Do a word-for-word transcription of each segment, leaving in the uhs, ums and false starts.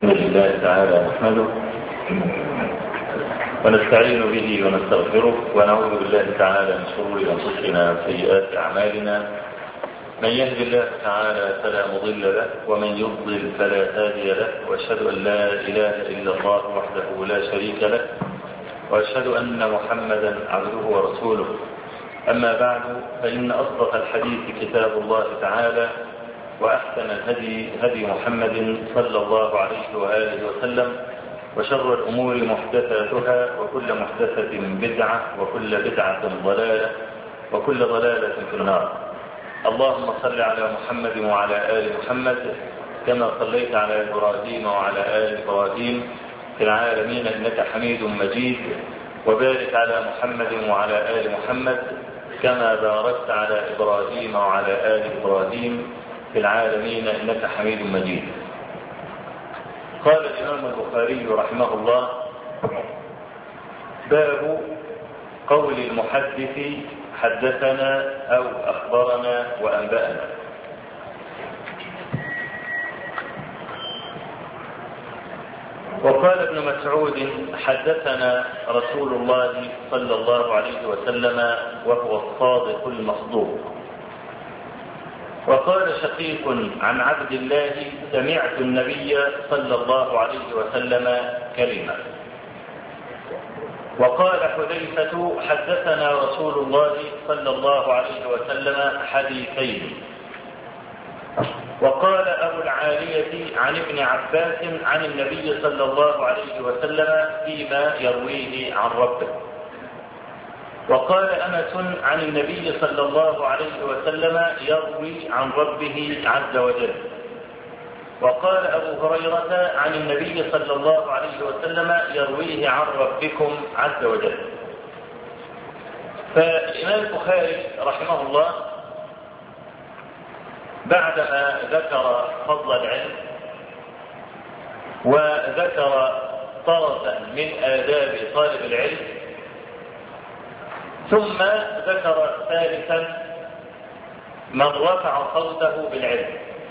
لله تعالى نحمده ونستعين به ونستغفره ونعوذ بالله تعالى من شرور انفسنا وسيئات اعمالنا. من يهد الله تعالى فلا مضل له ومن يضلل فلا هادي له، واشهد ان لا اله الا الله وحده لا شريك له، واشهد ان محمدا عبده ورسوله. اما بعد، فان اصدق الحديث كتاب الله تعالى، وأحسن الهدي هدي محمد صلى الله عليه وآله وسلم، وشر الأمور محدثاتها، وكل محدثة بدعة، وكل بدعة ضلالة، وكل ضلالة في النار. اللهم صل على محمد وعلى آل محمد كما صليت على إبراهيم وعلى آل إبراهيم في العالمين إنك حميد مجيد، وبارك على محمد وعلى آل محمد كما باركت على إبراهيم وعلى آل إبراهيم في العالمين إنك حميد مجيد. قال الإمام البخاري رحمه الله: باب قول المحدث حدثنا أو أخبرنا وأنبأنا. وقال ابن مسعود: حدثنا رسول الله صلى الله عليه وسلم وهو الصادق المصدوق. وقال شقيق عن عبد الله: سمعت النبي صلى الله عليه وسلم كلمة. وقال حذيفة: حدثنا رسول الله صلى الله عليه وسلم حديثين. وقال أبو العالية عن ابن عباس عن النبي صلى الله عليه وسلم فيما يرويه عن ربه. وقال أنس عن النبي صلى الله عليه وسلم يروي عن ربه عز وجل. وقال أبو هريرة عن النبي صلى الله عليه وسلم يرويه عن ربكم عز وجل. فالإمام البخاري رحمه الله بعدما ذكر فضل العلم وذكر طرفا من آداب طالب العلم، ثم ذكر ثالثا من رفع صوته بالعلم.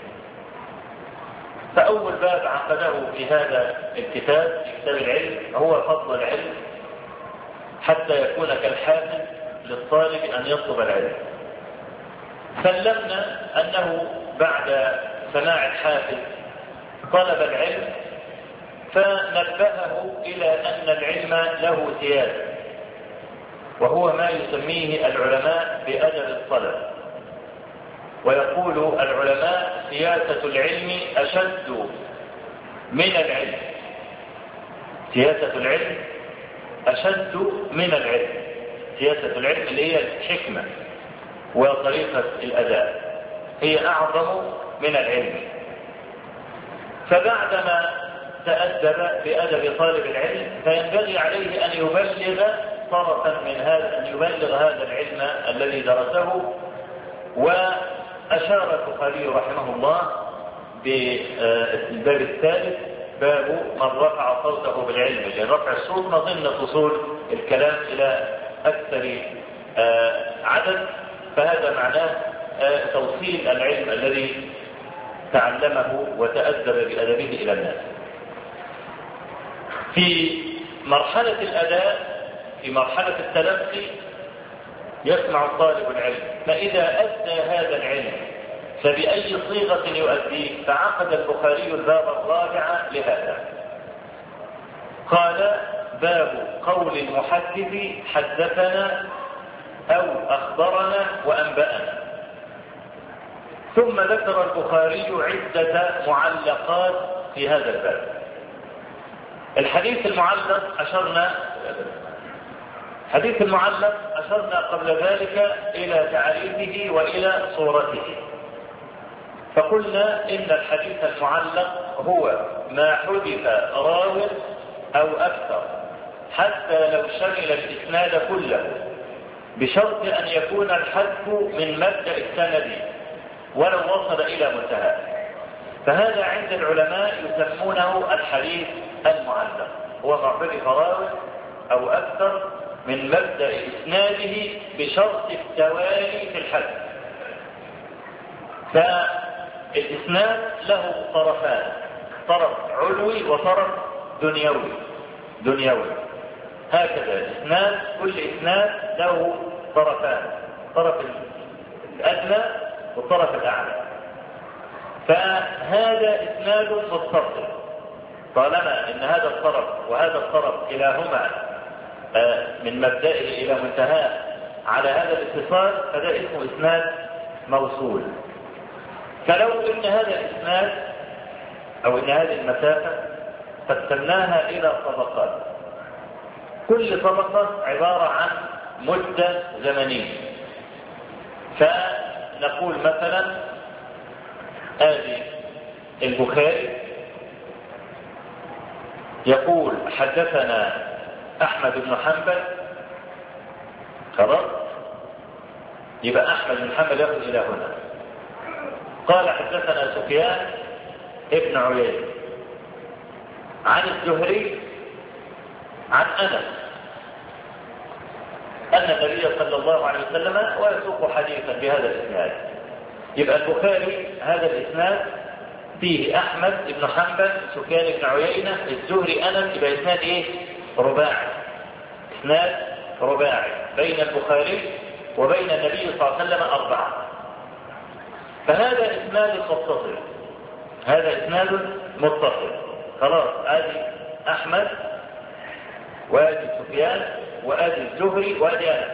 فأول باب عقده في هذا الكتاب في كتاب العلم هو فضل العلم، حتى يكون كالحافز للطالب أن يطلب العلم. سلمنا أنه بعد سماع الحافز طلب العلم، فنبهه إلى أن العلم له سياسة، وهو ما يسميه العلماء بأدب الطلب. ويقول العلماء: سياسة العلم أشد من العلم. سياسة العلم أشد من العلم. سياسة العلم اللي هي الحكمة وطريقة الأداء هي أعظم من العلم. فبعدما تأدب بأدب طالب العلم، فينبغي عليه أن يبلغ طرفا من هذا، أن يبلغ هذا العلم الذي درسه. وأشار البخاري رحمه الله بالباب الثالث: باب من رفع صوته بالعلم. لأن رفع الصوت مظنة وصول الكلام إلى أكثر عدد، فهذا معناه توصيل العلم الذي تعلمه وتأدب بأدبه إلى الناس. في مرحلة الأداء، في مرحلة التلقي، يسمع الطالب العلم، فإذا أدى هذا العلم فبأي صيغة يؤديه. فعقد البخاري الباب الرابع لهذا. قال: باب قول المحدث حدثنا أو أخبرنا وأنبأنا. ثم ذكر البخاري عدة معلقات في هذا الباب. الحديث المعلق أشرنا حديث المعلق أشرنا قبل ذلك إلى تعريفه وإلى صورته. فقلنا إن الحديث المعلق هو ما حدث راو أو أكثر، حتى لو شمل الإسناد كله، بشرط أن يكون الحذف من مبدأ السند ولو وصل إلى منتهى. فهذا عند العلماء يسمونه الحديث المعلق، هو ما حدث راو أو أكثر من مبدأ إسناده بشرط التوالي في الحدث. فالإسناد له طرفان: طرف علوي وطرف دنيوي دنيوي هكذا الإسناد، كل إسناد له طرفان، الطرف الأدنى والطرف الأعلى. فهذا إسناد متصل طالما إن هذا الطرف وهذا الطرف كلاهما من مبدئه إلى منتهاه على هذا الاتصال، فده اسمه إسناد موصول. فلو إن هذا الإسناد أو إن هذه المسافة قسمناها إلى طبقات، كل طبقة عبارة عن مدة زمنية، فنقول مثلا آدي البخاري يقول حدثنا أحمد بن حنبل، خلاص يبقى أحمد بن حنبل يصل إلى هنا. قال حدثنا سفيان ابن عيينة عن الزهري عن أنس أن النبي صلى الله عليه وسلم ويسوق حديثا بهذا الإسناد. يبقى البخاري هذا الإسناد فيه أحمد بن حنبل، سفيان بن عيينة، الزهري، أنس، يبقى إسناد إيه؟ رباعي، إسناد رباعي بين البخاري وبين النبي صلى الله عليه وسلم أربعة. فهذا إسناد متصل، هذا إسناد متصل. خلاص آدي أحمد وآدي سفيان وآدي الزهري وآدي أنس،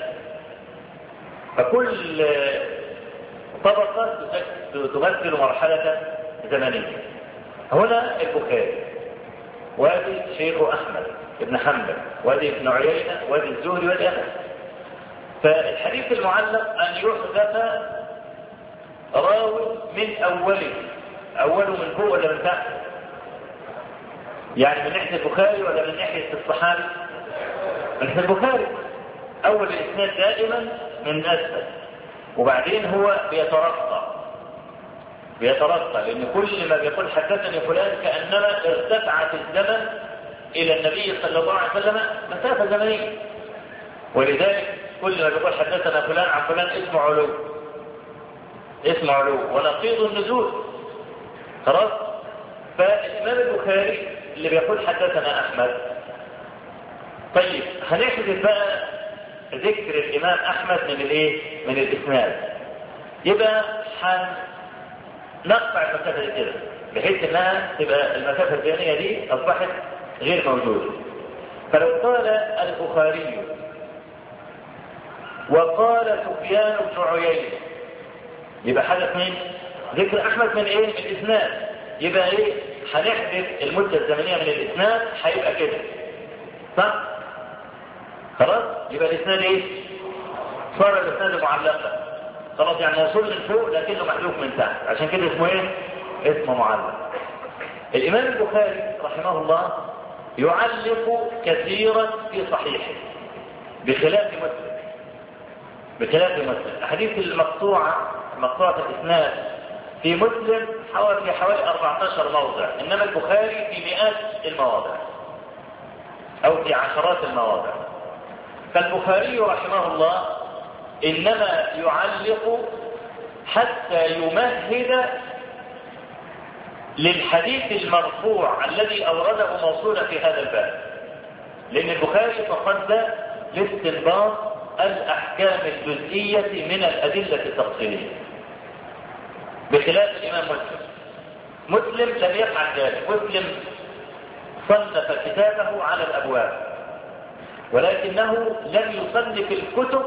فكل طبقة تمثل مرحلة زمنية. هنا البخاري وادي شيخ أحمد بن حنبل وادي ابن عيينة وادي الزهري وادي أنس. فالحديث المعلق أن يحدث راوي من أوله، أوله من فوق ولا من تحت؟ يعني من ناحية البخاري ولا من ناحية الصحابي؟ من ناحية البخاري. أول الإسناد دائما من أسفل، وبعدين هو بيترقى بيترقى لأن كل ما بيقول حدثني فلان كأنما ارتفع في الزمن إلى النبي صلى الله عليه وسلم مسافة زمنية، ولذلك كل ما بيقول حدثنا فلان عن فلان اسمه علو، اسمه علو ونقيض النزول. خلاص. فالإمام البخاري اللي بيقول حدثنا أحمد، طيب هنحذف بقى ذكر الإمام أحمد من الإيه؟ من الإسناد، يبقى هنقطع المسافة دي كده بحيث إنها تبقى المسافة الزمنية دي أصبحت غير موجودة. فلو قال البخاري وقال سفيان بن عيينة، يبقى حدث مين؟ ذكر أحمد من إيه؟ من الإسناد. يبقى إيه؟ هنحذف المدة الزمنية من الإسناد، هيبقى كده صح؟ خلاص؟ يبقى الإسناد إيه؟ صار الإسناد معلقا. خلاص، يعني يصل من فوق لكنه محذوف من تحت، عشان كده اسمه إيه؟ اسمه معلق. الإمام البخاري رحمه الله يعلق كثيرا في صحيحه بخلاف مسلم، بخلاف مسلم. الأحاديث المقطوعة مقطوعة الإسناد في مسلم حوالي حوالي أربعة عشر موضع، إنما البخاري في مئات المواضع أو في عشرات المواضع. فالبخاري رحمه الله إنما يعلق حتى يمهد للحديث المرفوع الذي أورده موصولا في هذا الباب، لأن البخاري تصدى لاستنباط الأحكام الجزئية من الأدلة التفصيلية بخلاف الإمام مسلم. مسلم لم يفعل ذلك، مسلم صنف كتابه على الأبواب، ولكنه لم يصنف الكتب،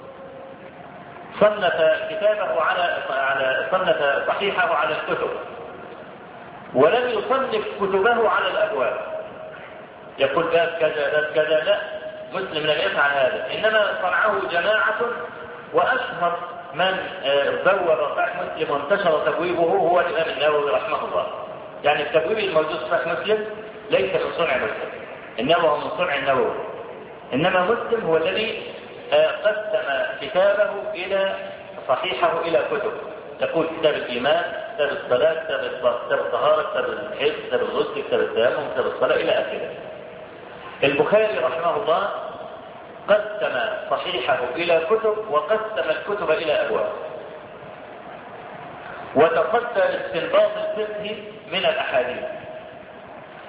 صنف كتابه على على صنف صحيحه على الكتب، ولم يصنف كتبه على الأبواب. يقول باب كذا باب كذا، لا، مسلم لم يفعل هذا، إنما صنعه جماعة، وأشهر من بوب صحيح مسلم وانتشر تبويبه هو الإمام النووي رحمه الله. يعني التبويب الموجود في صحيح مسلم ليس من صنع مسلم، إنما هو من صنع النووي. إنما مسلم هو الذي قسم كتابه إلى صحيحه إلى كتب، يقول كتاب الإيمان، كتاب الصلاة، كتاب الطهارة، كتاب الحيض، كتاب الغسل، كتاب التيمم، كتاب الصلاة، إلى آخره. البخاري رحمه الله قسم صحيحه إلى كتب، وقسم الكتب إلى أبواب، وتصدى لاستنباط الفقه من الأحاديث.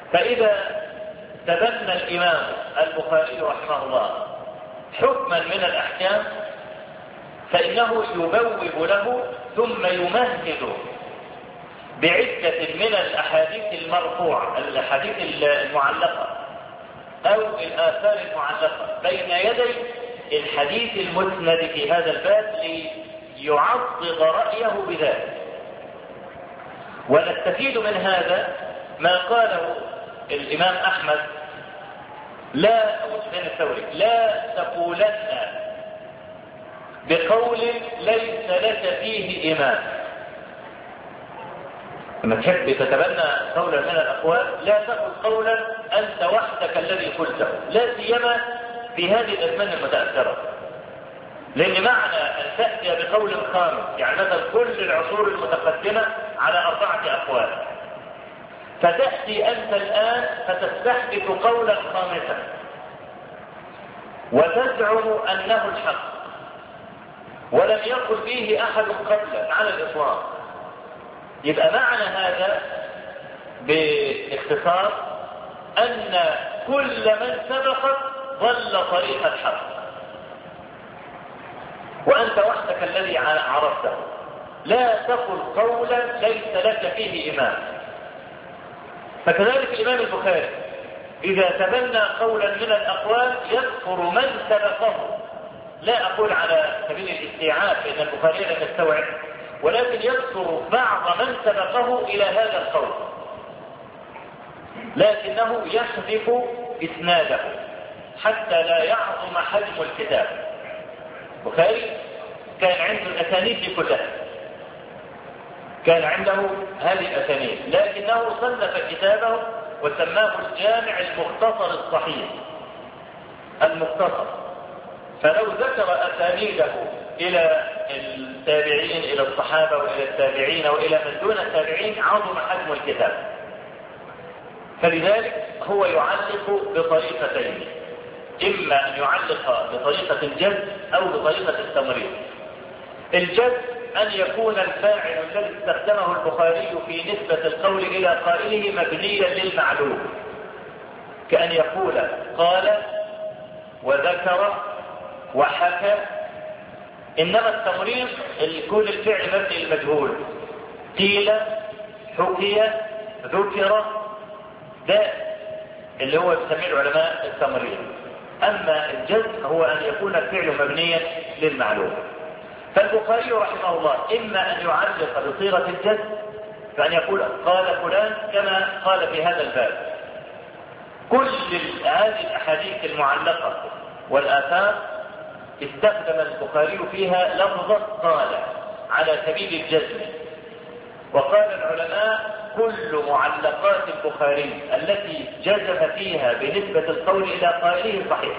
فإذا تبنى الإمام البخاري رحمه الله حكما من الأحكام فإنه يبوب له ثم يمهد بعدة من الأحاديث المرفوعة، الأحاديث المعلقة أو الآثار المعلقة بين يدي الحديث المسند في هذا الباب ليعضد رأيه بذلك. ونستفيد من هذا ما قاله الإمام أحمد لا أو سفيان الثوري: لا تقولن بقول ليس لك فيه إمام. لما تحب تتبنى قولا من الأقوال لا تقل قولا أنت وحدك الذي قلته، لا سيما في هذه الأزمان المتأثرة، لأن معنى أن تأتي بقول خامس، يعني مثلا كل العصور المتقدمة على أربعة أقوال، فتأتي أنت الآن فتستحدث قولا خامسا وتزعم أنه الحق ولم يقل به أحد قبلك على الإطلاق. يبقى معنى هذا باختصار أن كل من سبقك ضل طريق الحق وأنت وحدك الذي عرفته. لا تقل قولا ليس لك فيه إمام. فكذلك الإمام البخاري إذا تبنى قولا من الأقوال يذكر من سبقه، لا أقول على سبيل الاستيعاب لأن البخاري لم يستوعب، ولكن يذكر بعض من سبقه إلى هذا القول، لكنه يحذف إسناده حتى لا يعظم حجم الكتاب. البخاري كان عنده الأسانيد كلها، كان عنده هذه الأسانيد، لكنه صنف كتابه وسماه الجامع المختصر الصحيح المختصر. فلو ذكر أسانيده إلى التابعين إلى الصحابة وإلى التابعين وإلى من دون التابعين عظم حجم الكتاب. فلذلك هو يعلق بطريقتين: إما أن يعلق بطريقة الجزم أو بطريقة التمريض. الجزم أن يكون الفاعل الذي استخدمه البخاري في نسبة القول إلى قائله مبنيا للمعلوم، كأن يقول قال وذكر وحكى. إنما التمريض يكون الفعل مبني للمجهول، قيل، حكي، ذكر، ده اللي هو يسميه العلماء التمريض. أما الجزم هو أن يكون الفعل مبنيا للمعلوم. فالبخاري رحمه الله إما أن يعلق بصيغة الجزم فأن يقول قال فلان كما قال في هذا الباب. كل هذه الأحاديث المعلقة والآثار استخدم البخاري فيها لفظة قال على سبيل الجزم. وقال العلماء كل معلقات البخاري التي جزم فيها بنسبة القول إلى قائله صحيح.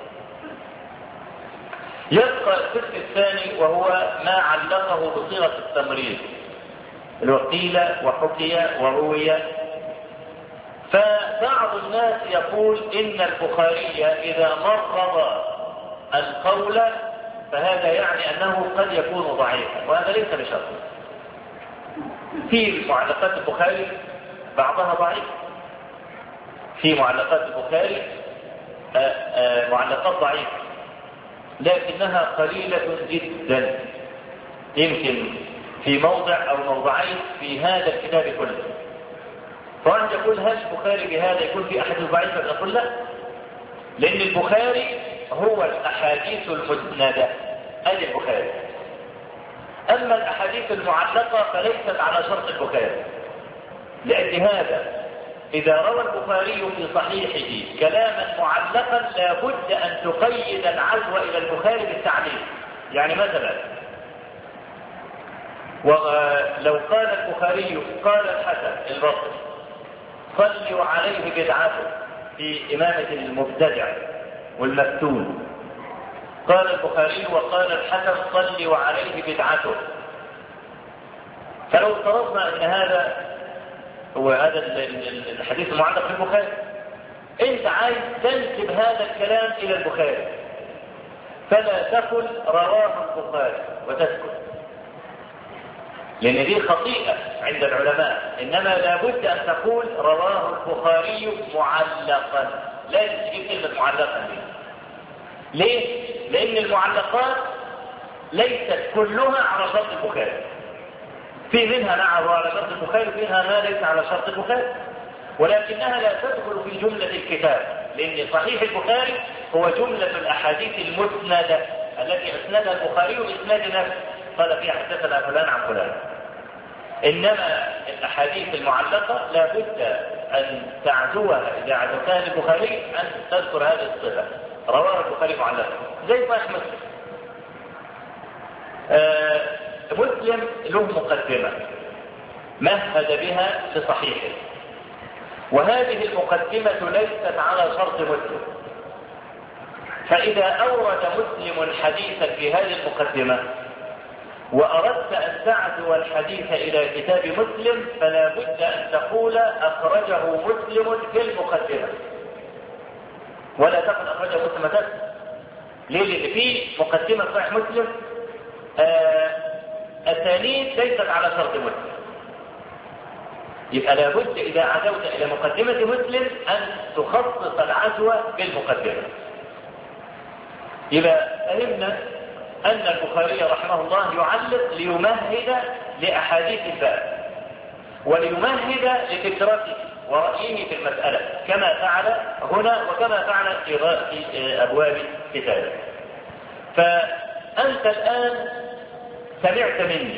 يبقى القسم الثاني وهو ما علقه بصيغة التمريض، وقيل وحكي وروي. فبعض الناس يقول إن البخاري إذا مرض القول فهذا يعني أنه قد يكون ضعيفا، وهذا ليس بشرط. في معلقات البخاري بعضها ضعيف، في معلقات البخاري معلقات ضعيفة لكنها قليلة جدا، يمكن في موضع أو موضعين في هذا الكتاب كله. فواحد يقول هل البخاري بهذا يكون في أحاديث ضعيفة؟ نقول لا، لأن البخاري هو الأحاديث المسندة، أدي البخاري. أما الأحاديث المعلقة فليست على شرط البخاري، لأجل هذا إذا روى البخاري في صحيحه كلاما معلقا لابد أن تقيد العزو إلى البخاري بالتعليق. يعني مثلا ولو قال البخاري قال الحسن البصري صلوا عليه بدعته في إمامة المبتدع والمفتون، قال البخاري وقال الحسن صلوا عليه بدعته، فلو افترضنا أن هذا هو هذا الحديث المعلق في البخاري، انت عايز تنسب هذا الكلام الى البخاري، فلا تقل رواه البخاري وتسكت، لأن دي خطيئة عند العلماء، إنما لابد أن تقول رواه البخاري معلقا، لا تجيب كلمة معلقا دي. ليه؟ لأن المعلقات ليست كلها على شرط البخاري، في منها نعم على شرط البخاري ومنها ما ليس على شرط البخاري، ولكنها لا تدخل في جملة الكتاب، لأن صحيح البخاري هو جملة الأحاديث المسندة التي أسندها البخاري بإسناد نفسه، قال فيها حدثنا فلان عن فلان. إنما الأحاديث المعلقة لا بد أن تعزوها إذا عزوتها البخاري أن تذكر هذه الصفة، رواه البخاري معلقا، زي صحيح مسلم. آه مسلم له مقدمة مهد بها لصحيحه، وهذه المقدمة ليست على شرط مسلم، فإذا أورد مسلم حديثا في هذه المقدمة وأردت أن تعزو الحديث إلى كتاب مسلم فلا بد أن تقول أخرجه مسلم في المقدمة، ولا تقل أخرجه مسلم بس. ليه؟ لأن في مقدمة صحيح مسلم أسانيد ليست على شرط مسلم، يبقى لابد إذا عزوت إلى مقدمة مسلم أن تخصص العزو بالمقدمة. يبقى فهمنا أن البخاري رحمه الله يعلق ليمهد لأحاديث الباب وليمهد لفكرته ورأيه في المسألة كما فعل هنا وكما فعل في أبواب كتابه. فأنت الآن سمعت مني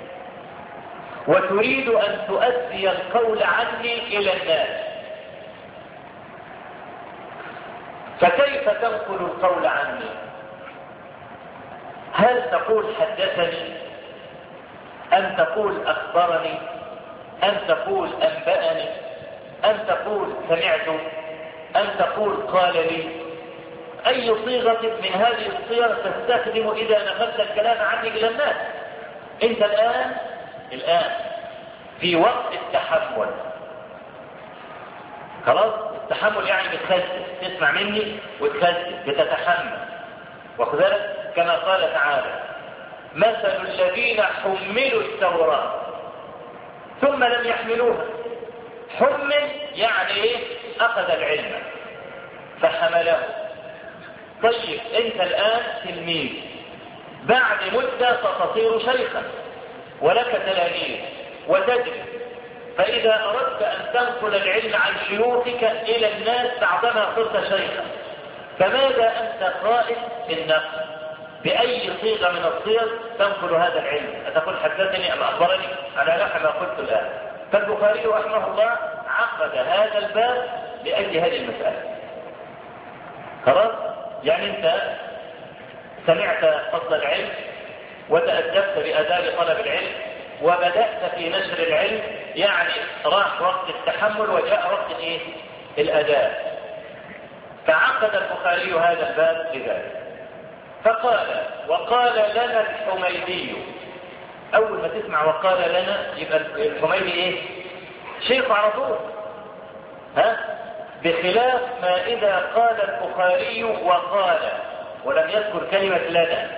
وتريد أن تؤدي القول عني إلى الناس، فكيف تنقل القول عني؟ هل تقول حدثني، أم تقول أخبرني، أم تقول أنبأني، أم تقول سمعت، أم تقول قال لي؟ أي صيغة من هذه الصيغ تستخدم إذا نقلت الكلام عني إلى الناس؟ أنت الآن الآن في وقت التحمل، خلاص؟ التحمل يعني بتخزن، تسمع مني وتخزن، بتتحمل، واخد بالك؟ كما قال تعالى: مثل الذين حملوا التوراة ثم لم يحملوها. حمل يعني ايه؟ أخذ العلم فحمله. طيب أنت الآن تلميذ، بعد مدة ستصير شيخا ولك تلاميذ وتدرس، فإذا أردت أن تنقل العلم عن شيوخك إلى الناس بعدما صرت شيخا، فماذا أنت قائل في النقل؟ بأي صيغة من الصيغ تنقل هذا العلم؟ أتقول حدثني أم أخبرني على نحو ما قلت الآن؟ فالبخاري رحمه الله عقد هذا الباب لأجل هذه المسألة. خلاص؟ يعني أنت سمعت فضل العلم وتأدبت بآداب طلب العلم وبدأت في نشر العلم، يعني راح وقت التحمل وجاء وقت الايه؟ الأداء. فعقد البخاري هذا الباب لذلك، فقال: وقال لنا الحميدي. أول ما تسمع وقال لنا يبقى الحميدي ايه؟ شيخ على طول، ها؟ بخلاف ما إذا قال البخاري وقال ولم يذكر كلمة لنا،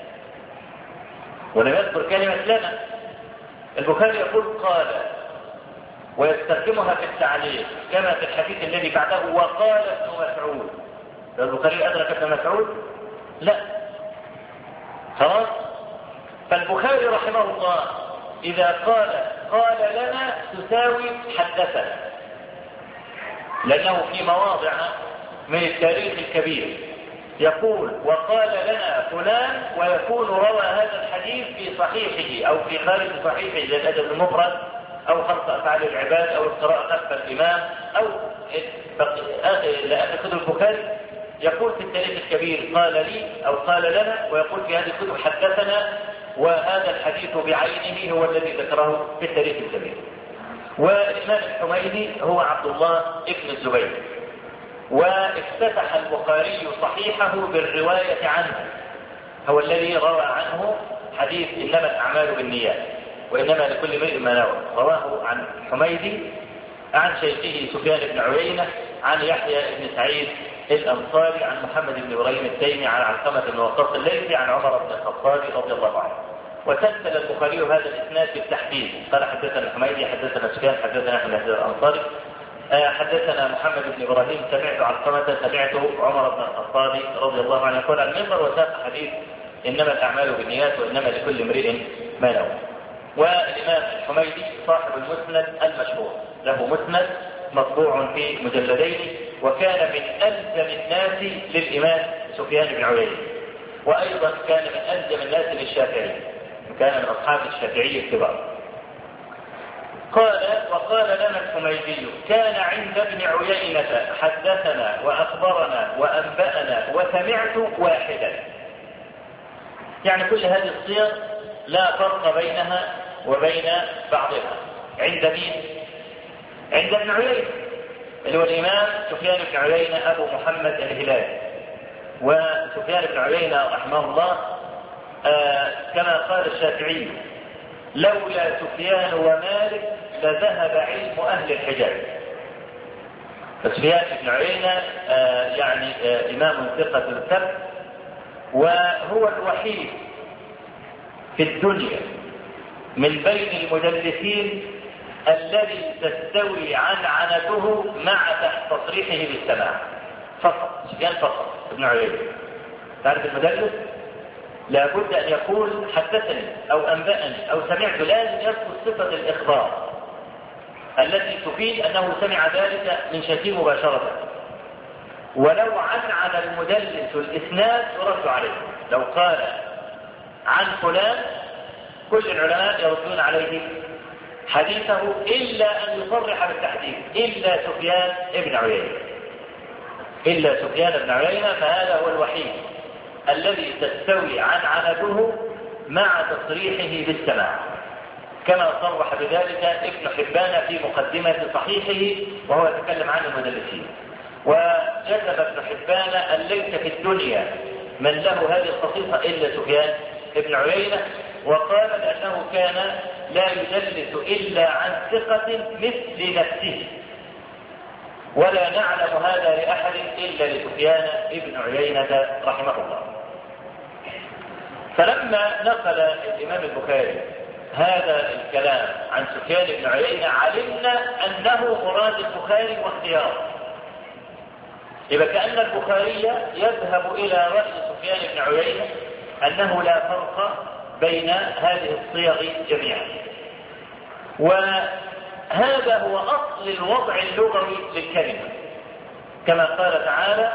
ولم يذكر كلمة لنا. البخاري يقول قال ويستخدمها في التعليق كما في الحديث الذي بعده: وقال ابن مسعود. البخاري أدرك ابن مسعود؟ لا. خلاص؟ فالبخاري رحمه الله إذا قال قال لنا تساوي حدثنا، لأنه في مواضع من التاريخ الكبير يقول وقال لنا فلان ويكون روى هذا الحديث في صحيحه أو في خارج صحيحه زي الأدب المفرد أو خلق أفعال العباد أو القراءة خلف الإمام أو لأن كتب البخاري يقول في التاريخ الكبير قال لي أو قال لنا، ويقول في هذه الكتب حدثنا، وهذا الحديث بعينه هو الذي ذكره في التاريخ الكبير. والإمام الحميدي هو عبد الله ابن الزبير، وافتتح البخاري صحيحه بالرواية عنه، هو الذي روى عنه حديث إنما الأعمال بالنيات وإنما لكل امرئ ما نوى، رواه عن الحميدي عن شيخه سفيان بن عيينة عن يحيى بن سعيد الأنصاري عن محمد بن إبراهيم التيمي عن علقمة بن وقاص الليثي عن عمر بن الخطاب رضي الله عنه. وسلسل البخاري هذا الاسناد بالتحديد، قال حدثنا الحميدي حدثنا سفيان حدثنا احمد بن الانصاري حدثنا محمد بن ابراهيم سمعت علقمة سمعت عمر بن الخطاب رضي الله عنه يقول عن المنبر وساق حديث انما الاعمال بالنيات وانما لكل امرئ ما نوى. والامام الحميدي صاحب المسند المشهور، له مسند مطبوع في مجلدين، وكان من الزم الناس للامام سفيان بن عيينة، وايضا كان من الزم الناس للشافعي، كان من اصحاب الشافعي الكبار. قال وقال لنا الحميدي كان عند ابن عيينة حدثنا واخبرنا وانبأنا وسمعت واحدا. يعني كل هذه الصيغ لا فرق بينها وبين بعضها. عند مين؟ عند ابن عيينة اللي هو الامام سفيان بن عيينة ابو محمد الهلالي. وسفيان بن عيينة رحمه الله آه كما قال الشافعي لولا سفيان ومالك لذهب علم أهل الحجاز. سفيان بن عيينة آه يعني آه إمام ثقة الثبت، وهو الوحيد في الدنيا من بين المدلسين الذي تستوي عنعنته مع تصريحه بالسماع فقط. سفيان فقط ابن عيينة. تعرف المدلس لابد أن يقول حدثني أو أنبأني أو سمعت، لازم يذكر صفة الإخبار التي تفيد أنه سمع ذلك من شيخه مباشرة. ولو عنعن المدلس الإسناد يرد عليه، لو قال عن فلان كل العلماء يردون عليه حديثه إلا أن يصرح بالتحديث، إلا سفيان بن عيينة، إلا سفيان بن عيينة، فهذا هو الوحيد الذي تستوي عنعنته مع تصريحه بالسماع، كما صرح بذلك ابن حبان في مقدمة صحيحه وهو يتكلم عن المدلسين. وجذب ابن حبان أن ليس في الدنيا من له هذه الخصيصة إلا سفيان بن عيينة، وقال لأنه كان لا يدلس إلا عن ثقة مثل نفسه، ولا نعلم هذا لأحد إلا لسفيان بن عيينة رحمه الله. فلما نقل الإمام البخاري هذا الكلام عن سفيان بن عيينة علمنا أنه مراد البخاري واختياره. إذا كأن البخاري يذهب إلى رأي سفيان بن عيينة أنه لا فرق بين هذه الصيغ جميعا، وهذا هو أصل الوضع اللغوي للكلمة، كما قال تعالى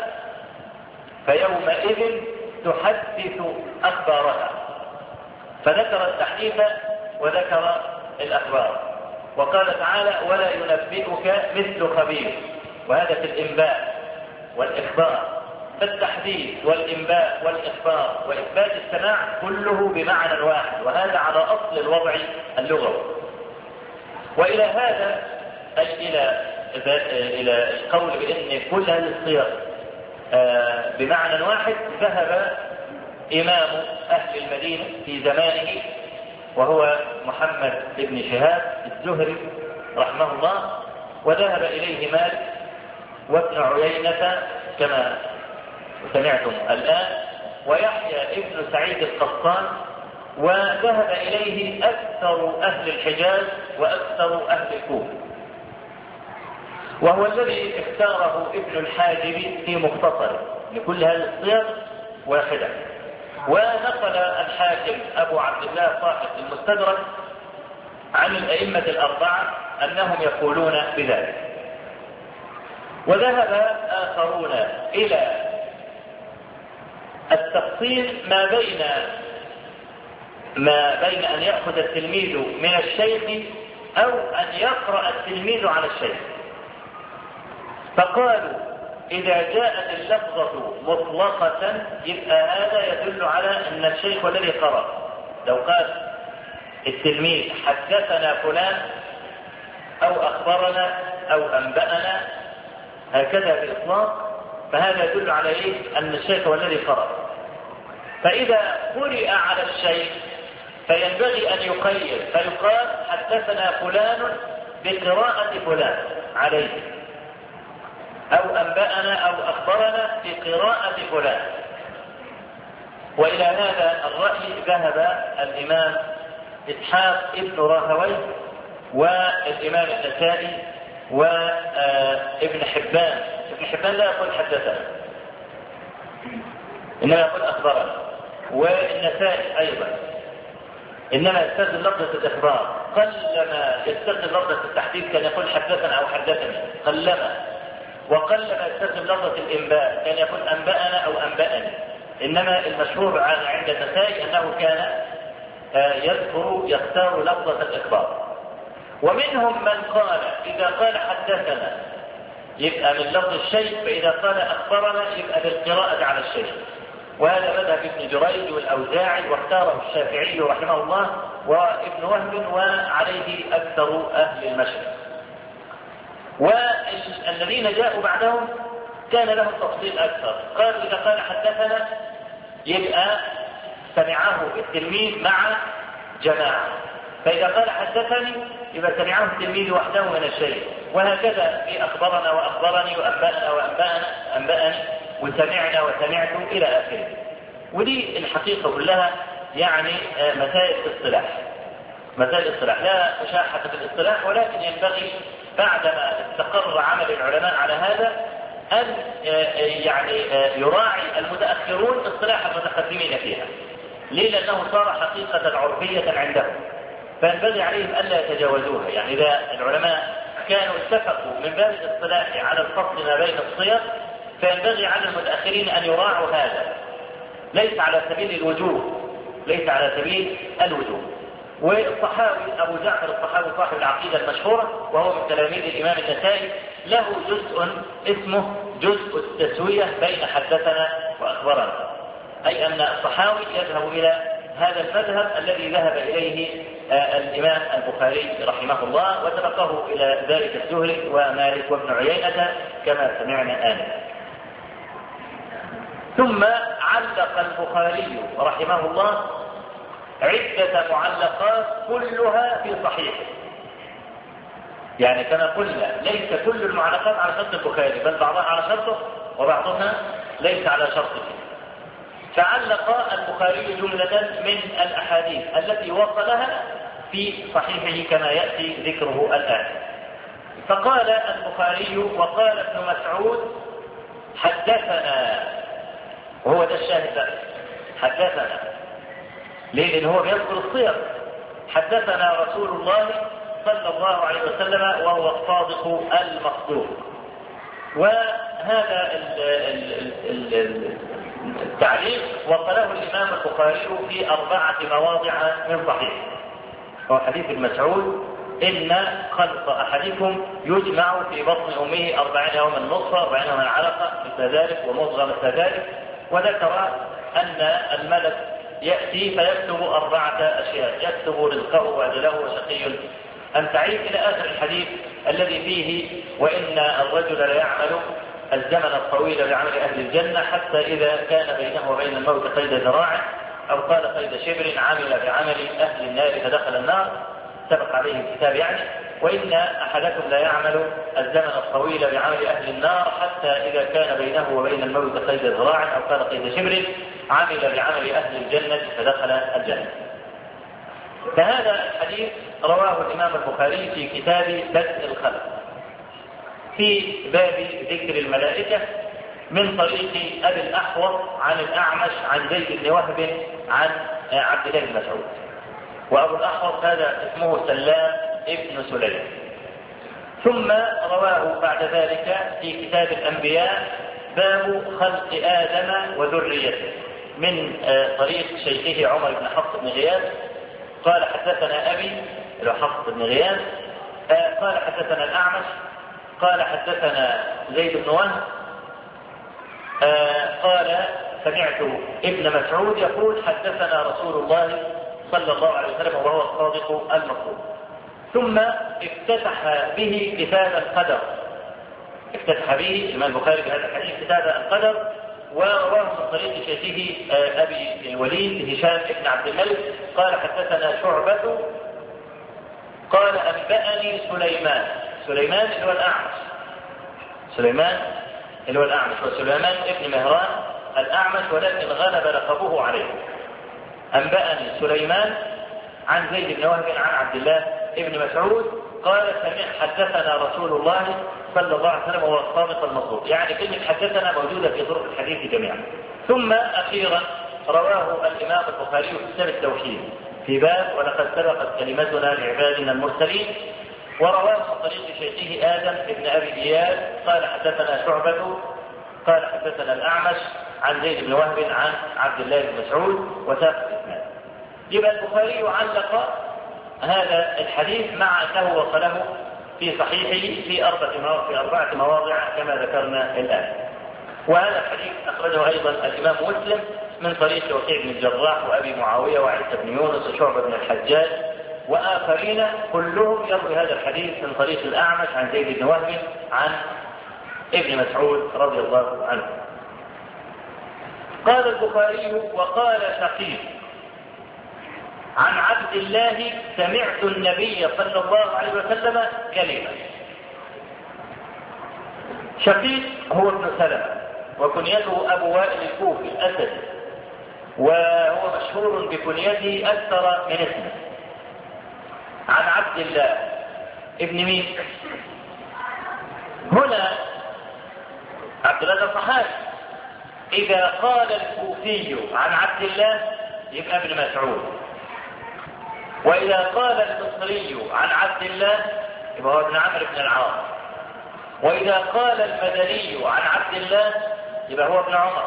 فيومئذ تحدث أخبارها، فذكر التحديث وذكر الأخبار. وقال تعالى ولا ينبئك مثل خبير، وهذا في الإنباء والإخبار. فالتحديث والإنباء والإخبار وإثبات السماع كله بمعنى واحد، وهذا على أصل الوضع اللغوي. وإلى هذا أي إلى إلى القول بأن كل هذه الصيغ بمعنى واحد ذهب إمام أهل المدينة في زمانه وهو محمد بن شهاب الزهري رحمه الله، وذهب إليه مالك وابن عيينة كما سمعتم الآن، ويحيى ابن سعيد القطان، وذهب إليه أكثر أهل الحجاز وأكثر أهل الكوفة، وهو الذي اختاره ابن الحاجب في مختصره لكل هذه الصيغ واحدة. ونقل الحاكم أبو عبد الله صاحب المستدرك عن الأئمة الأربعة أنهم يقولون بذلك. وذهب آخرون إلى التفصيل ما بين ما بين أن يأخذ التلميذ من الشيخ أو أن يقرأ التلميذ على الشيخ، فقالوا إذا جاءت اللفظة مطلقة يبقى هذا يدل على أن الشيخ الذي قرأ. لو قال التلميذ حدثنا فلان أو أخبرنا أو أنبأنا هكذا بإطلاق، فهذا يدل على إيه؟ أن الشيخ هو الذي قرأ. فإذا قرئ على الشيخ فينبغي أن يقيد، فيقال حدثنا فلان بقراءة فلان عليه، أو أنبأنا أو أخبرنا بقراءة فلان. وإلى هذا الرأي ذهب الإمام إسحاق ابن راهويه والإمام النسائي وابن حبان. ابن حبان لا يقول حدثنا إنما يقول أخبرنا، والنسائي أيضا إنما يستخدم لفظة الإخبار، قلما يستخدم لفظة التحديث كان يقول حدثنا أو حدثني قلما، وقلما يستخدم لفظة الإنباء كان يقول أنبأنا أو أنبأني. إنما المشهور عند النسائي أنه كان يذكر يختار لفظة الإخبار. ومنهم من قال إذا قال حدثنا يبقى من لفظ الشيء، فإذا قال أخبرنا يبقى بالقراءة على الشيء، وهذا مذهب ابن جريج والأوزاعي واختاره الشافعي رحمه الله وابن وهب وعليه أكثر أهل المشرق. والذين جاءوا بعدهم كان لهم تفصيل أكثر، قالوا إذا قال حدثنا يبقى سمعه التلميذ مع جماعة، فإذا قال حدثني يبقى سمعه التلميذ وحده من الشيء، وهكذا في أخبرنا وأخبرني وأنبأنا وأنبأنا أنبأني وسمعنا وسمعت إلى آخره. ودي الحقيقة كلها يعني مسائل اصطلاح، مسائل اصطلاح لا مشاحة في الاصطلاح، ولكن ينبغي بعدما استقر عمل العلماء على هذا أن يعني يراعي المتأخرون اصطلاح المتقدمين فيها. ليه؟ لأنه صار حقيقة عرفية عندهم، فينبغي عليهم ألا يتجاوزوها. يعني إذا العلماء كانوا اتفقوا من باب الاصطلاح على الفصل ما بين الصيغ، فينبغي على المتأخرين أن يراعوا هذا، ليس على سبيل الوجوب، ليس على سبيل الوجوب. والصحاوي أبو جعفر الصحاوي صاحب العقيدة المشهورة وهو من تلاميذ الإمام النسائي له جزء اسمه جزء التسوية بين حدثنا وأخبرنا، أي أن الصحاوي يذهب إلى هذا المذهب الذي ذهب إليه الإمام البخاري رحمه الله، وسبقه إلى ذلك الزهري ومالك وابن عيينة كما سمعنا آنفا. ثم علق البخاري رحمه الله عدة معلقات كلها في صحيحه. يعني كما قلنا ليس كل المعلقات على شرط البخاري، بل بعضها على شرطه وبعضها ليس على شرطه. فعلق البخاري جملة من الأحاديث التي وصلها في صحيحه كما يأتي ذكره الآن. فقال البخاري وقال ابن مسعود حدثنا، وهو ده الشاهد، حدثنا ليه؟ لأن هو بيذكر الصيغ. حدثنا رسول الله صلى الله عليه وسلم وهو الصادق المصدوق. وهذا التعليق وصله الإمام البخاري في أربعة مواضع من صحيح. هو حديث ابن مسعود إن خلق أحدكم يجمع في بطن أمه أربعين يوما نطفة أربعين يوما علقة مثل ذلك ومضغة مثل ذلك. وذكر أن الملك يأتي فيكتب أربعة أشياء، يكتب رزقه وأجله وشقي أم سعيد إلى آخر الحديث الذي فيه وإن الرجل ليعمل الزمن الطويل بعمل أهل الجنة حتى إذا كان بينه وبين الموت قيد ذراع أو قال قيد شبر عمل بعمل أهل النار فدخل النار، سبق عليه الكتاب يعني. وإن أحدكم لا يعمل الزمن الطويل بعمل أهل النار حتى إذا كان بينه وبين الموت قيد ذراع أو قال قيد شبر عمل بعمل أهل الجنة فدخل الجنة. فهذا الحديث رواه الإمام البخاري في كتاب بدء الخلق في باب ذكر الملائكة من طريق أبي الأحوص عن الأعمش عن زيد بن وهب عن عبد الله بن مسعود. وأبو الأحوص هذا اسمه سلام ابن سليم. ثم رواه بعد ذلك في كتاب الأنبياء باب خلق آدم وذريته من طريق شيخه عمر بن حفص بن غياث قال حدثنا أبي اللي هو حفص بن غياث قال حدثنا الأعمش قال حدثنا زيد بن وهب قال سمعت ابن مسعود يقول حدثنا رسول الله صلى الله عليه وسلم وهو الصادق المصدوق. ثم افتتح به كتاب القدر، افتتح به الإمام البخاري بهذا الحديث كتاب القدر، ورواه من طريق شيخه أبي الوليد هشام بن عبد الملك قال حدثنا شعبة قال أنبأني سليمان، سليمان اللي هو الأعمش، سليمان اللي هو الأعمش وسليمان ابن مهران الأعمش ولكن غلب لقبه عليه. أنبأني سليمان عن زيد بن وهب عن عبد الله بن مسعود قال سمع حدثنا رسول الله صلى الله عليه وسلم وهو الصادق المصدوق. يعني كلمة حدثنا موجودة في طرق الحديث جميعا. ثم أخيرا رواه الإمام البخاري في كتاب التوحيد في باب ولقد سبقت كلمتنا لعبادنا المرسلين، ورواه من طريق شيخه آدم بن أبي إياس قال حدثنا شعبة قال حدثنا الأعمش عن زيد بن وهب عن عبد الله بن مسعود وساق الإسناد. يبقى البخاري علق هذا الحديث مع أنه وصله في صحيحه في أربعة في أربعة مواضع كما ذكرنا الآن. وهذا الحديث أخرجه أيضا الإمام مسلم من طريق وكيع بن الجراح وأبي معاوية وعيسى بن يونس وشعبة بن الحجاج وآخرين كلهم يروي هذا الحديث من طريق الأعمش عن زيد بن وهب عن ابن مسعود رضي الله عنه. قال البخاري وقال شقيق عن عبد الله سمعت النبي صلى الله عليه وسلم كلمة. شقيق هو ابن سلمة وكنيته أبو وائل الكوفي الأسد، وهو مشهور بكنيته أكثر من اسمه. عن عبد الله ابن مين؟ هنا عبد الله ده صحابي. إذا قال الكوفي عن عبد الله يبقى ابن مسعود، وإذا قال المصري عن عبد الله يبقى هو ابن عمرو بن العاص، وإذا قال المدني عن عبد الله يبقى هو ابن عمر.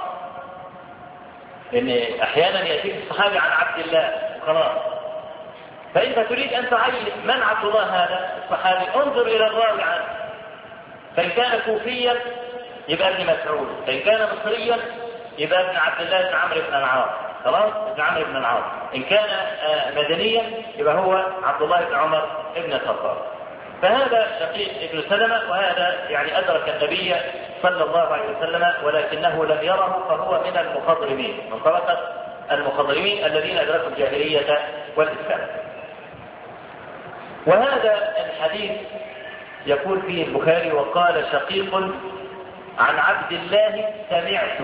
لأن أحيانا يأتيك الصحابي عن عبد الله خلاص. فإنت تريد أن تعين من عبد الله هذا الصحابي انظر إلى الراوي عنه، فإن كان كوفيا يبقى ابن مسعود، فإن كان مصريا يبقى ابن عبد الله بن عمرو بن العاص، خلاص ابن عمرو بن العاص. إن كان مدنيا يبقى هو عبد الله بن عمر بن الخطاب. فهذا شقيق ابن سلمة، وهذا يعني أدرك النبي صلى الله عليه وسلم ولكنه لم يره، فهو من المخضرمين، من طبقة المخضرمين الذين أدركوا الجاهلية والإسلام. وهذا الحديث يقول فيه البخاري وقال شقيق عن عبد الله سمعت.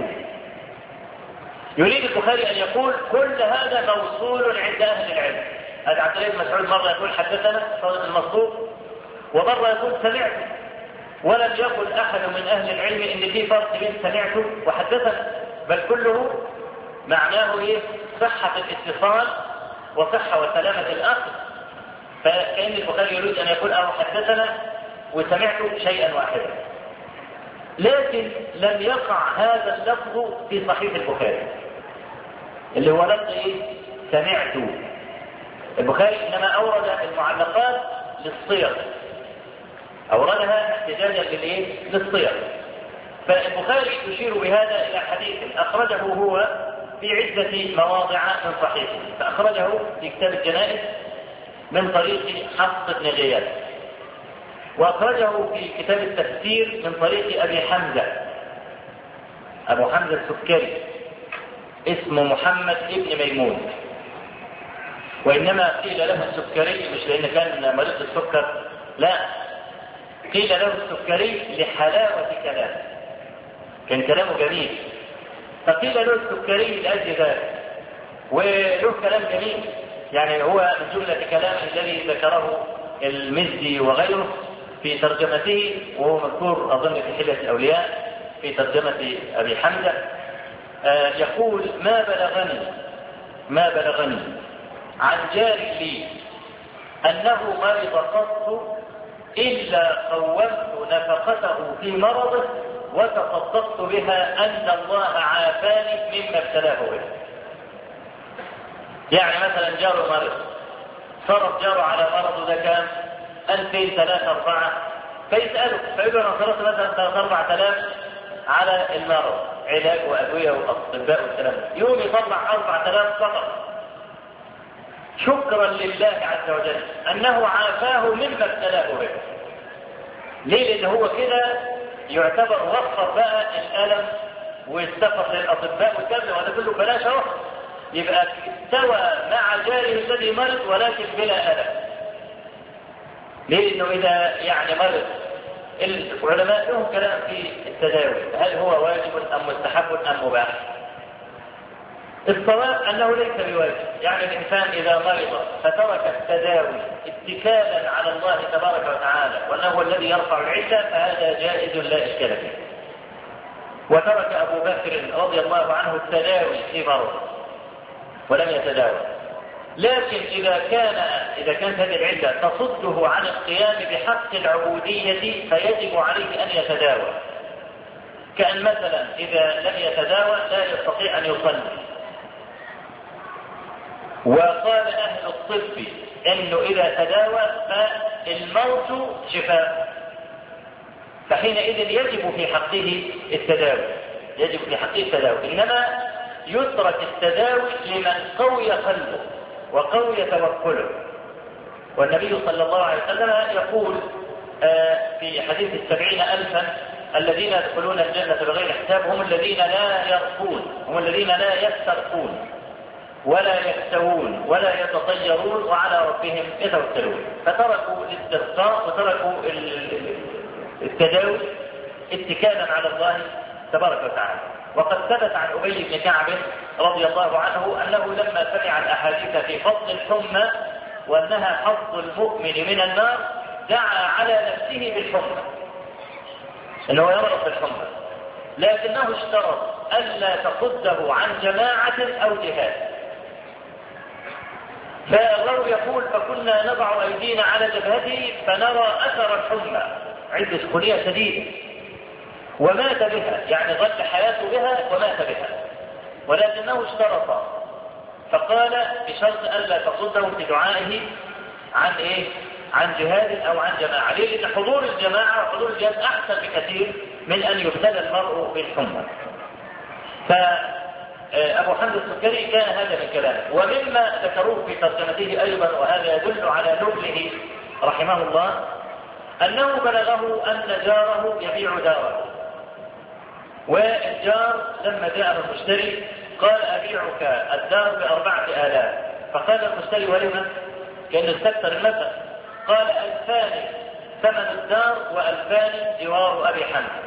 يريد البخاري أن يقول كل هذا موصول عند أهل العلم. هذا عبد الله بن مسعود مرة يقول حدثنا صادق المصدوق، ومرة يقول سمعت، ولم يقل أحد من أهل العلم إن في فرق بين سمعت وحدثنا، بل كله معناه إيه؟ صحة الاتصال وصحة وسلامة الأخذ. فكأن البخاري يريد أن يقول أو حدثنا وسمعت شيئا واحدا. لكن لم يقع هذا اللفظ في صحيح البخاري اللي هو لفظ إيه؟ سمعت. البخاري إنما أورد المعلقات للصيغ، أوردها احتجاجا للإيه؟ للصيغ. فالبخاري يشير بهذا إلى حديث أخرجه هو في عدة مواضع من صحيحه، فأخرجه في كتاب الجنائز من طريق حفص بن غياث، وأخرجه في كتاب التفسير من طريق أبي حمزة أبو حمزة السكري اسمه محمد ابن ميمون، وإنما قيل له السكري مش لأن كان مريض السكر، لا، قيل له السكري لحلاوة كلامه، كان كلامه جميل فقيل له السكري لأجل ذلك، وله كلام جميل. يعني هو من جملة كلامه الذي ذكره المزي وغيره في ترجمته، وهو مذكور أظن في حلية الأولياء في ترجمة أبي حمزة، آه يقول ما بلغني ما بلغني عن جار لي أنه مرض قط إلا قومت نفقته في مرضه وتصدقت بها أن الله عافاني مما ابتلاه به. يعني مثلا جاره مرض، صرف جاره على مرضه ده كام؟ ألفين ثلاثة أربعة، فيسأله فيقول أنا صرفت مثلا ثلاثة أربعة آلاف على المرض، علاج وأدوية وأطباء والكلام ده، يوم يطلع أربعة آلاف فقط شكرا لله عز وجل أنه عافاه مما ابتلاه به. ليه؟ لأن هو كده يعتبر وفر بقى الألم والسفر للأطباء والكلام وهذا كله بلاش اهو، يبقى استوى مع جاره الذي مرض ولكن بلا ألم. ليه؟ لأنه إذا يعني مرض العلماء لهم كلام في التداوي، هل هو واجب أم مستحب أم مباح؟ الصواب أنه ليس بواجب، يعني الإنسان إذا مرض فترك التداوي اتكالا على الله تبارك وتعالى وأنه هو الذي يرفع العدة فهذا جائز لا إشكال فيه. وترك أبو بكر رضي الله عنه التداوي في مرض ولم يتداوى. لكن إذا كان إذا كانت هذه العلة تصده عن القيام بحق العبودية فيجب عليه أن يتداوى. كأن مثلا إذا لم يتداوى لا يستطيع أن يصلي، وقال أهل الطب أنه إذا تداوى فالموت شفاء، فحينئذ يجب في حقه التداوي، يجب في حقه التداوي. إنما يترك التداوي لمن قوي قلبه وقوي توكله. والنبي صلى الله عليه وسلم يقول في حديث السبعين ألفا الذين يدخلون الجنة بغير حساب هم الذين لا يرقون، هم الذين لا يسترقون ولا يكتوون ولا يتطيرون وعلى ربهم يتوكلون. فتركوا الاسترقاء وتركوا التداوي اتكالا على الله تبارك وتعالى. وقد ثبت عن أبي بن كعب رضي الله عنه أنه لما سمع الأحاديث في فضل الحمى وأنها حظ المؤمن من النار دعا على نفسه بالحمى، أنه يمرض بالحمى، لكنه اشترط ألا تصده عن جماعة أو جهاد. فالراوي يقول فكنا نضع أيدينا على جبهته فنرى أثر الحمى عند سخونية شديدة ومات بها، يعني ظل حياته بها ومات بها، ولكنه اشترط فقال بشرط ألا تصده في دعائه عن إيه؟ عن جهاد أو عن جماعة. ليه؟ لأن حضور الجماعة وحضور الجهاد أحسن بكثير من أن يبتلى المرء بالحمى. فأبو حمد السكري كان هذا من كلامه. ومما ذكروه في ترجمته أيضا وهذا يدل على نبله رحمه الله أنه بلغه أن جاره يبيع داره، والجار لما جاء المشتري قال أبيعك الدار بأربعة آلاف، فقال المشتري ولما؟ كأنه استكثر المثل، قال ألفان ثمن الدار وألفان جوار أبي حمزة.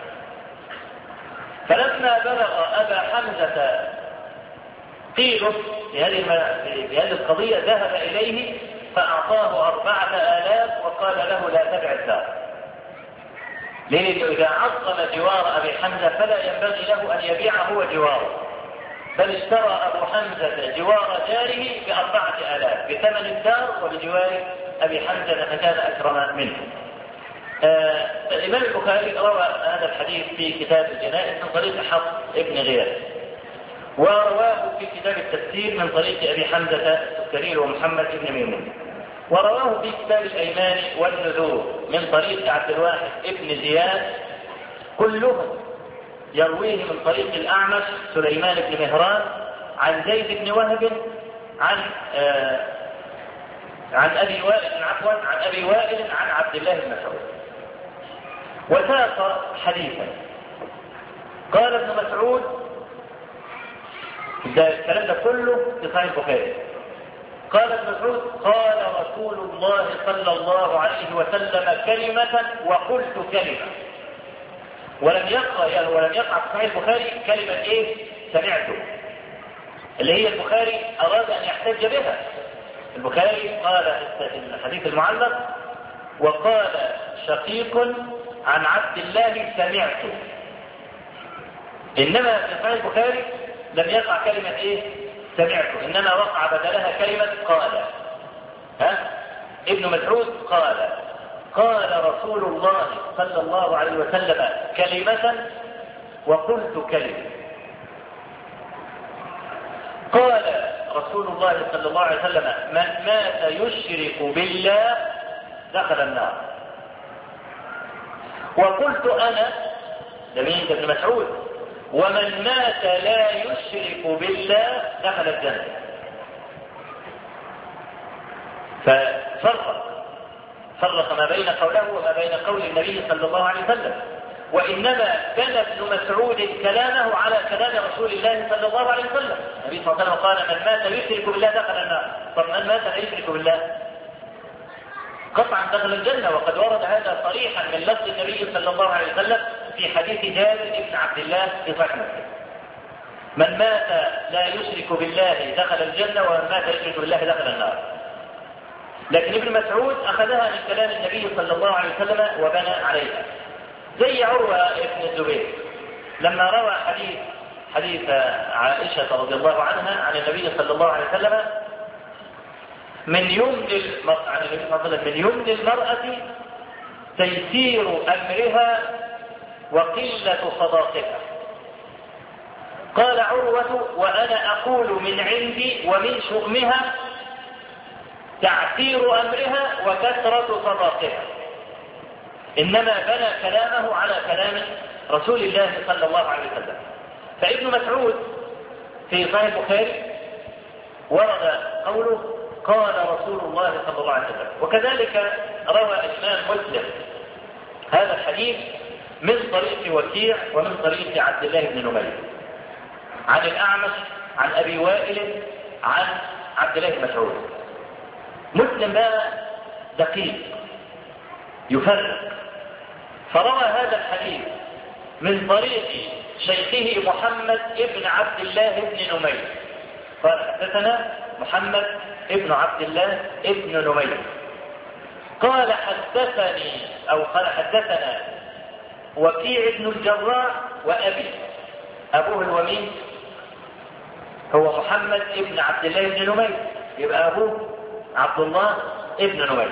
فلما بلغ أبا حمزة قيله في هذه القضية ذهب إليه فأعطاه أربعة آلاف وقال له لا تبع الدار. لأنه إذا عظم جوار أبي حمزة فلا ينبغي له أن يبيع هو جواره، بل اشترى أبو حمزة جوار جاره بأربعة آلاف بثمن الدار وبجوار أبي حمزة فكان أكرم منه. آه الإمام البخاري روى هذا الحديث في كتاب الجنائز من طريق حفص ابن غياث، ورواه في كتاب التفسير من طريق أبي حمزة السكري ومحمد بن ميمون، ورواه في كتاب الأيمان والنذور من طريق عبد الواحد ابن زياد، كلهم يرويه من طريق الأعمش سليمان بن مهران عن زيد بن وهب عن آه عن أبي وائل عفوا عن أبي وائل عن عبد الله بن مسعود. وساق حديثا قال ابن مسعود، ده الكلام ده كله في صحيح البخاري، قال ابن مسعود قال رسول الله صلى الله عليه وسلم كلمة وقلت كلمة، ولم يقع ولم يقع في صحيح البخاري كلمة ايه؟ سمعته، اللي هي البخاري أراد أن يحتج بها. البخاري قال في الحديث المعلق وقال شقيق عن عبد الله سمعته، إنما في صحيح البخاري لم يقع كلمة ايه؟ سمعته، إنما وقع بدلها كلمة قال. ها؟ ابن مسعود قال قال رسول الله صلى الله عليه وسلم كلمة وقلت كلمة. قال رسول الله صلى الله عليه وسلم من مات يشرك بالله دخل النار. وقلت أنا لمين؟ ابن مسعود ومن مات لا يشرك بالله دخل الجنة. ففرق فرق ما بين قوله وما بين قول النبي صلى الله عليه وسلم، وإنما كان ابن مسعود كلامه على كلام رسول الله صلى الله عليه وسلم. النبي صلى الله عليه وسلم قال من مات يشرك بالله دخل النار. طب من مات لا يشرك بالله؟ قطعا دخل الجنة، وقد ورد هذا صريحا من لفظ النبي صلى الله عليه وسلم في حديث جابر بن عبد الله في صحيح مسلم: من مات لا يشرك بالله دخل الجنة، ومن مات يشرك بالله دخل النار. لكن ابن مسعود أخذها من كلام النبي صلى الله عليه وسلم وبنى عليها، زي عروة بن الزبير لما روى حديث حديث عائشة رضي الله عنها عن النبي صلى الله عليه وسلم: من يمن المرأة عن النبي صلى الله عليه وسلم من يمن المرأة تيسير أمرها وقلة صداقها. قال عروة: وأنا أقول من عندي ومن شؤمها تعسير أمرها وكثرة صداقها. إنما بنى كلامه على كلام رسول الله صلى الله عليه وسلم. فابن مسعود في صحيح البخاري ورد قوله: قال رسول الله صلى الله عليه وسلم. وكذلك روى الإمام مسلم هذا الحديث من طريق وكيع ومن طريق عبد الله بن نمير عن الأعمش عن أبي وائل عن عبد الله بن مسعود. مسلم بقى دقيق يفرق، فروى هذا الحديث من طريق شيخه محمد ابن عبد الله بن نمير قال: حدثنا محمد ابن عبد الله ابن نمير قال: حدثني أو قال حدثنا وكيع بن الجراح وأبي. أبوه الومين هو محمد ابن عبد الله بن نمير، يبقى أبوه عبد الله ابن نمير.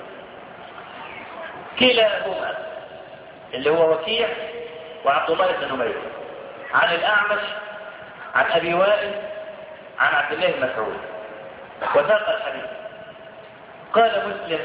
كلاهما اللي هو وكيع وعبد الله بن نمير عن الأعمش عن أبي وائل عن عبد الله بن مسعود. وساق الحديث. قال مسلم: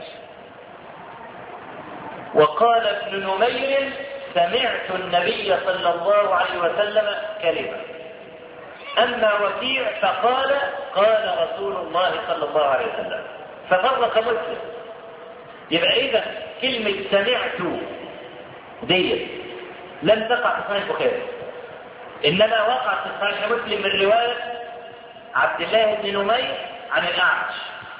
وقال ابن نمير: سمعت النبي صلى الله عليه وسلم كلمة. أما وكيع فقال: قال رسول الله صلى الله عليه وسلم. ففرق مسلم. يبقى إذا كلمة سمعت دي لم تقع في صحيح البخاري، إنما وقع في صحيح مسلم من رواية عبد الله بن نمير عن الأعمش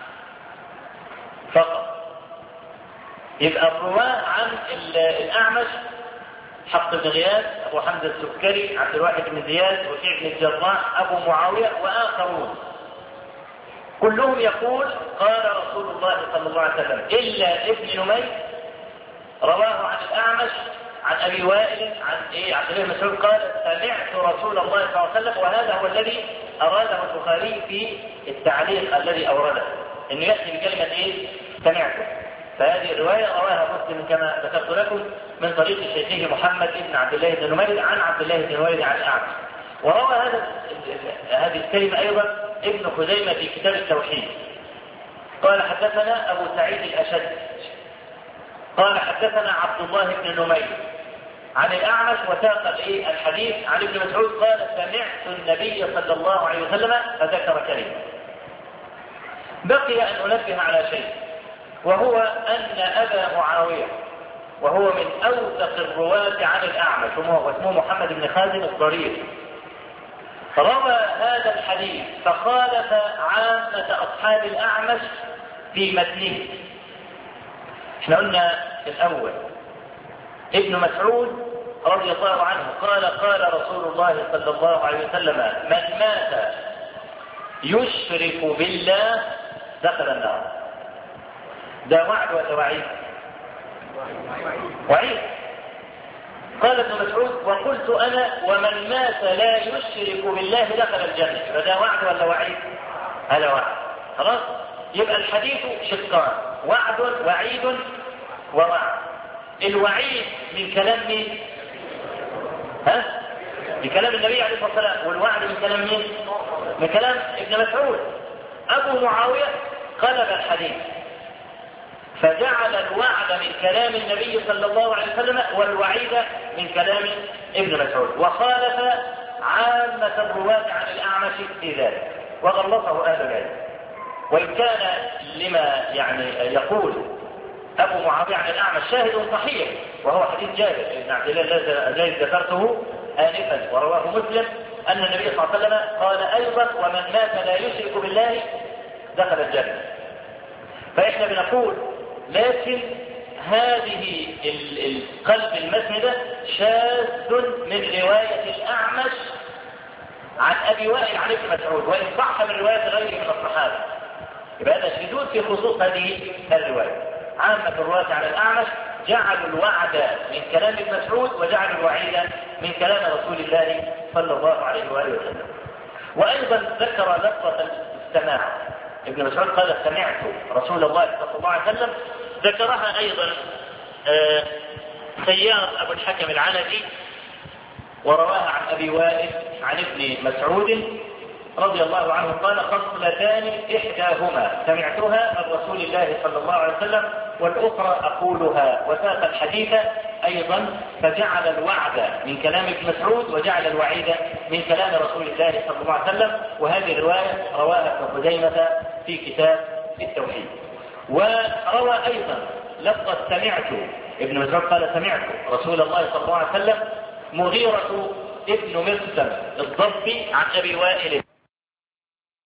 فقط. يبقى الرواة عن الأعمش حفص بن غياث، أبو حمزة السكري، عبد الواحد بن زياد، وكيع بن الجراح، أبو معاوية وآخرون، كلهم يقول: قال رسول الله صلى الله عليه وسلم، إلا ابن نمير رواه عن الأعمش عن أبي وائل عن إيه عبد الله بن مسعود قال: سمعت رسول الله صلى الله عليه وسلم. وهذا هو الذي أراده البخاري في التعليق الذي أورده، إنه يأتي بكلمة إيه؟ سمعته. فهذه الرواية رواها مسلم كما ذكرت لكم من طريق شيخه محمد بن عبد الله بن نمير عن عبد الله بن نمير عن الأعمش. وروى هذا هذه الكلمة أيضا ابن خزيمة في كتاب التوحيد قال: حدثنا أبو سعيد الأشد قال: حدثنا عبد الله بن نمير عن الأعمش. وساق الحديث عن ابن مسعود قال: سمعت النبي صلى الله عليه وسلم، فذكر كلمة. بقي أن أنبه على شيء، وهو أن أبا معاوية وهو من أوثق الرواة عن الأعمش واسمه محمد بن خازم الضرير روى هذا الحديث فخالف عامة أصحاب الأعمش في متنه. احنا قلنا الأول ابن مسعود رضي الله عنه قال: قال رسول الله صلى الله عليه وسلم: من مات يشرك بالله دخل النار. ده وعد ولا وعيد؟ وعيد. قال ابن مسعود: وقلت أنا: ومن مات لا يشرك بالله دخل الجنة. فده وعد ولا وعيد؟ هذا وعد. خلاص؟ يبقى الحديث شقان: وعد وعيد ووعد. الوعيد من كلام مين؟ ها؟ من كلام النبي عليه الصلاة والسلام. والوعد من كلام مين؟ من كلام ابن مسعود. أبو معاوية قلب الحديث فجعل الوعد من كلام النبي صلى الله عليه وسلم والوعيد من كلام ابن مسعود، وخالف عامة الرواة عن الأعمش في ذلك وغلطه أهل العلم. وإن كان لما يعني يقول أبو معاوية عن الأعمش شاهد صحيح، وهو حديث جابر بن عبد الله الذي ذكرته آنفا ورواه مسلم أن النبي صلى الله عليه وسلم قال أيضا: ومن مات لا يشرك بالله دخل الجنة. فإحنا بنقول لكن هذه القلب المتن ده شاذ من رواية الأعمش عن أبي وائل عن ابن مسعود، وإن صح من رواية غيره من الصحابة. يبقى هذا شذوذ في خصوص هذه الرواية. عامة الرواة على الأعمش جعلوا الوعد من كلام ابن مسعود وجعلوا الوعيد من كلام رسول الله صلى الله عليه وآله وسلم. وأيضا ذكر لفظة السماع، ابن مسعود قال سمعت رسول الله صلى الله عليه وسلم، ذكرها أيضا آه سيار أبو الحكم العنزي ورواها عن أبي وائل عن ابن مسعود رضي الله عنه قال خصلتان إحداهما سمعتها من رسول الله صلى الله عليه وسلم والأخرى أقولها، وساق الحديث أيضا فجعل الوعد من كلام ابن مسعود وجعل الوعيد من كلام رسول الله صلى الله عليه وسلم. وهذه الرواية رواها ابن خزيمة في كتاب التوحيد. وروى أيضا لفظة سمعت، ابن مسعود قال سمعت رسول الله صلى الله عليه وسلم، مغيرة ابن مسلم الضبي عن أبي وائل